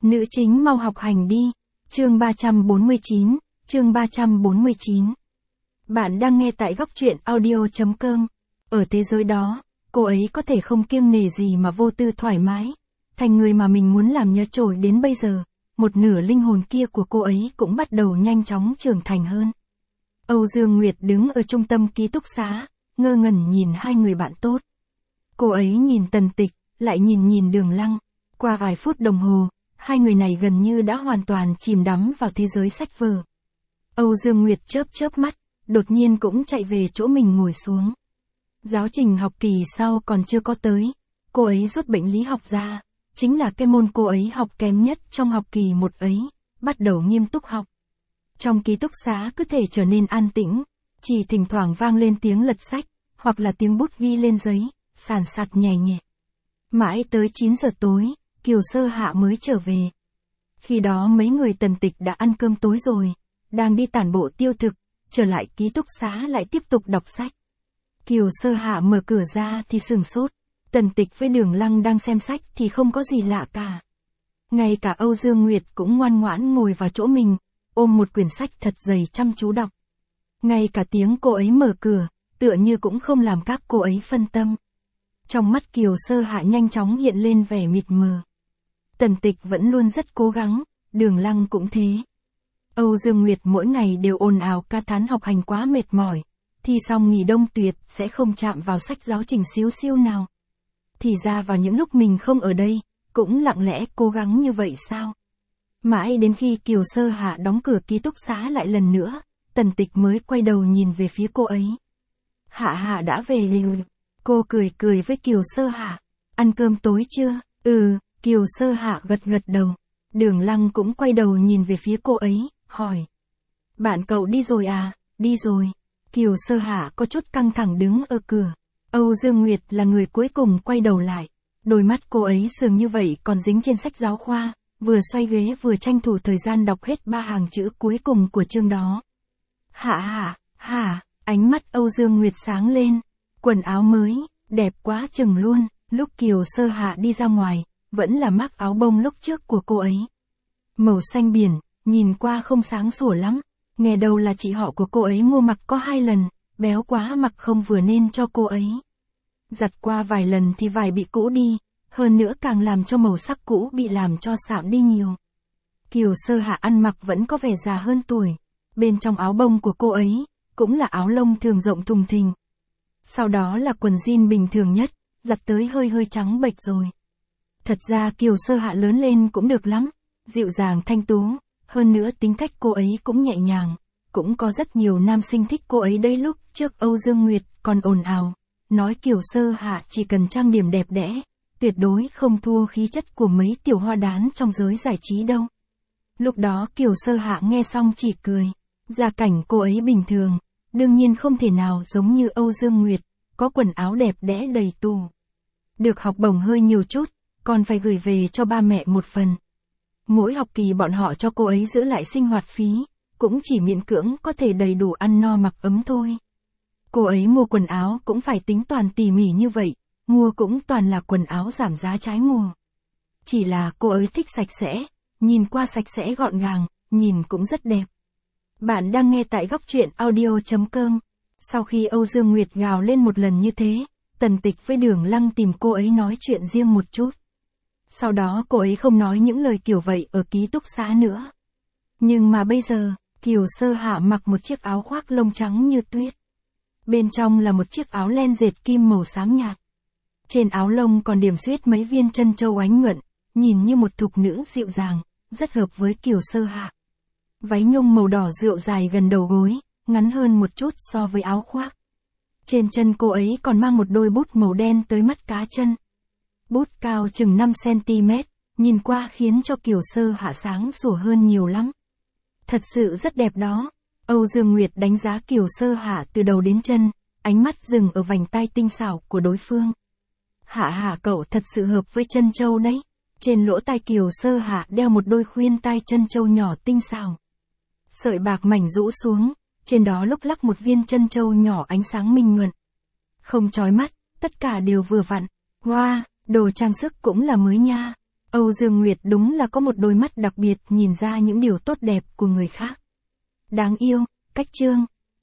Nữ chính mau học hành đi. Chương 349, chương 349. Bạn đang nghe tại góc truyện audio.com. Ở thế giới đó, cô ấy có thể không kiêng nể gì mà vô tư thoải mái. Thành người mà mình muốn làm nhớ trội đến bây giờ, một nửa linh hồn kia của cô ấy cũng bắt đầu nhanh chóng trưởng thành hơn. Âu Dương Nguyệt đứng ở trung tâm ký túc xá, ngơ ngẩn nhìn hai người bạn tốt. Cô ấy nhìn Tần Tịch, lại nhìn Đường Lăng. Qua vài phút đồng hồ, hai người này gần như đã hoàn toàn chìm đắm vào thế giới sách vở. Âu Dương Nguyệt chớp mắt, đột nhiên cũng chạy về chỗ mình ngồi xuống. Giáo trình học kỳ sau còn chưa có tới, cô ấy rút bệnh lý học ra, chính là cái môn cô ấy học kém nhất trong học kỳ một ấy, bắt đầu nghiêm túc học. Trong ký túc xá cứ thể trở nên an tĩnh, chỉ thỉnh thoảng vang lên tiếng lật sách, hoặc là tiếng bút ghi lên giấy, sàn sạt nhẹ nhẹ. Mãi tới 9 giờ tối, Kiều Sơ Hạ mới trở về. Khi đó mấy người Tần Tịch đã ăn cơm tối rồi, đang đi tản bộ tiêu thực, trở lại ký túc xá lại tiếp tục đọc sách. Kiều Sơ Hạ mở cửa ra thì sửng sốt, Tần Tịch với Đường Lăng đang xem sách thì không có gì lạ cả. Ngay cả Âu Dương Nguyệt cũng ngoan ngoãn ngồi vào chỗ mình, ôm một quyển sách thật dày chăm chú đọc. Ngay cả tiếng cô ấy mở cửa, tựa như cũng không làm các cô ấy phân tâm. Trong mắt Kiều Sơ Hạ nhanh chóng hiện lên vẻ mịt mờ. Tần Tịch vẫn luôn rất cố gắng, Đường Lăng cũng thế. Âu Dương Nguyệt mỗi ngày đều ồn ào ca thán học hành quá mệt mỏi, thì xong nghỉ đông tuyệt sẽ không chạm vào sách giáo trình xíu xiu nào. Thì ra vào những lúc mình không ở đây, cũng lặng lẽ cố gắng như vậy sao? Mãi đến khi Kiều Sơ Hạ đóng cửa ký túc xá lại lần nữa, Tần Tịch mới quay đầu nhìn về phía cô ấy. Hạ Hạ đã về rồi. Cô cười với Kiều Sơ Hạ. Ăn cơm tối chưa? Kiều Sơ Hạ gật đầu. Đường Lăng cũng quay đầu nhìn về phía cô ấy, hỏi. Bạn cậu đi rồi à? Đi rồi. Kiều Sơ Hạ có chút căng thẳng đứng ở cửa. Âu Dương Nguyệt là người cuối cùng quay đầu lại. Đôi mắt cô ấy sườn như vậy còn dính trên sách giáo khoa, vừa xoay ghế vừa tranh thủ thời gian đọc hết 3 hàng chữ cuối cùng của chương đó. Hạ, ánh mắt Âu Dương Nguyệt sáng lên. Quần áo mới, đẹp quá chừng luôn. Lúc Kiều Sơ Hạ đi ra ngoài, vẫn là mác áo bông lúc trước của cô ấy. Màu xanh biển, nhìn qua không sáng sủa lắm. Nghe đầu là chị họ của cô ấy mua mặc có 2 lần, béo quá mặc không vừa nên cho cô ấy. Giặt qua vài lần thì vải bị cũ đi, hơn nữa càng làm cho màu sắc cũ bị làm cho sạm đi nhiều. Kiều Sơ Hạ ăn mặc vẫn có vẻ già hơn tuổi. Bên trong áo bông của cô ấy, cũng là áo lông thường rộng thùng thình. Sau đó là quần jean bình thường nhất, giặt tới hơi trắng bệch rồi. Thật ra Kiều Sơ Hạ lớn lên cũng được lắm, dịu dàng thanh tú, hơn nữa tính cách cô ấy cũng nhẹ nhàng, cũng có rất nhiều nam sinh thích cô ấy đấy. Lúc trước Âu Dương Nguyệt còn ồn ào, nói Kiều Sơ Hạ chỉ cần trang điểm đẹp đẽ, tuyệt đối không thua khí chất của mấy tiểu hoa đán trong giới giải trí đâu. Lúc đó Kiều Sơ Hạ nghe xong chỉ cười, gia cảnh cô ấy bình thường, đương nhiên không thể nào giống như Âu Dương Nguyệt, có quần áo đẹp đẽ đầy tủ. Được học bổng hơi nhiều chút, còn phải gửi về cho ba mẹ một phần. Mỗi học kỳ bọn họ cho cô ấy giữ lại sinh hoạt phí, cũng chỉ miễn cưỡng có thể đầy đủ ăn no mặc ấm thôi. Cô ấy mua quần áo cũng phải tính toàn tỉ mỉ như vậy, mua cũng toàn là quần áo giảm giá trái mùa. Chỉ là cô ấy thích sạch sẽ, nhìn qua sạch sẽ gọn gàng, nhìn cũng rất đẹp. Bạn đang nghe tại góc truyện audio.com. Sau khi Âu Dương Nguyệt gào lên một lần như thế, Tần Tịch với Đường Lăng tìm cô ấy nói chuyện riêng một chút. Sau đó cô ấy không nói những lời kiểu vậy ở ký túc xá nữa. Nhưng mà bây giờ, Kiều Sơ Hạ mặc một chiếc áo khoác lông trắng như tuyết. Bên trong là một chiếc áo len dệt kim màu xám nhạt. Trên áo lông còn điểm xuyết mấy viên chân châu ánh nhuận, nhìn như một thục nữ dịu dàng, rất hợp với Kiều Sơ Hạ. Váy nhung màu đỏ rượu dài gần đầu gối, ngắn hơn một chút so với áo khoác. Trên chân cô ấy còn mang một đôi bút màu đen tới mắt cá chân. Bút cao chừng 5 cm, nhìn qua khiến cho Kiều Sơ Hạ sáng sủa hơn nhiều lắm. Thật sự rất đẹp đó. Âu Dương Nguyệt đánh giá Kiều Sơ Hạ từ đầu đến chân, ánh mắt dừng ở vành tai tinh xảo của đối phương. Hạ cậu thật sự hợp với chân châu đấy. Trên lỗ tai Kiều Sơ Hạ đeo một đôi khuyên tai chân châu nhỏ tinh xảo. Sợi bạc mảnh rũ xuống, trên đó lúc lắc một viên chân châu nhỏ ánh sáng minh nhuận. Không chói mắt, tất cả đều vừa vặn. Wow, đồ trang sức cũng là mới nha. Âu Dương Nguyệt đúng là có một đôi mắt đặc biệt nhìn ra những điều tốt đẹp của người khác. Đáng yêu, cách chương.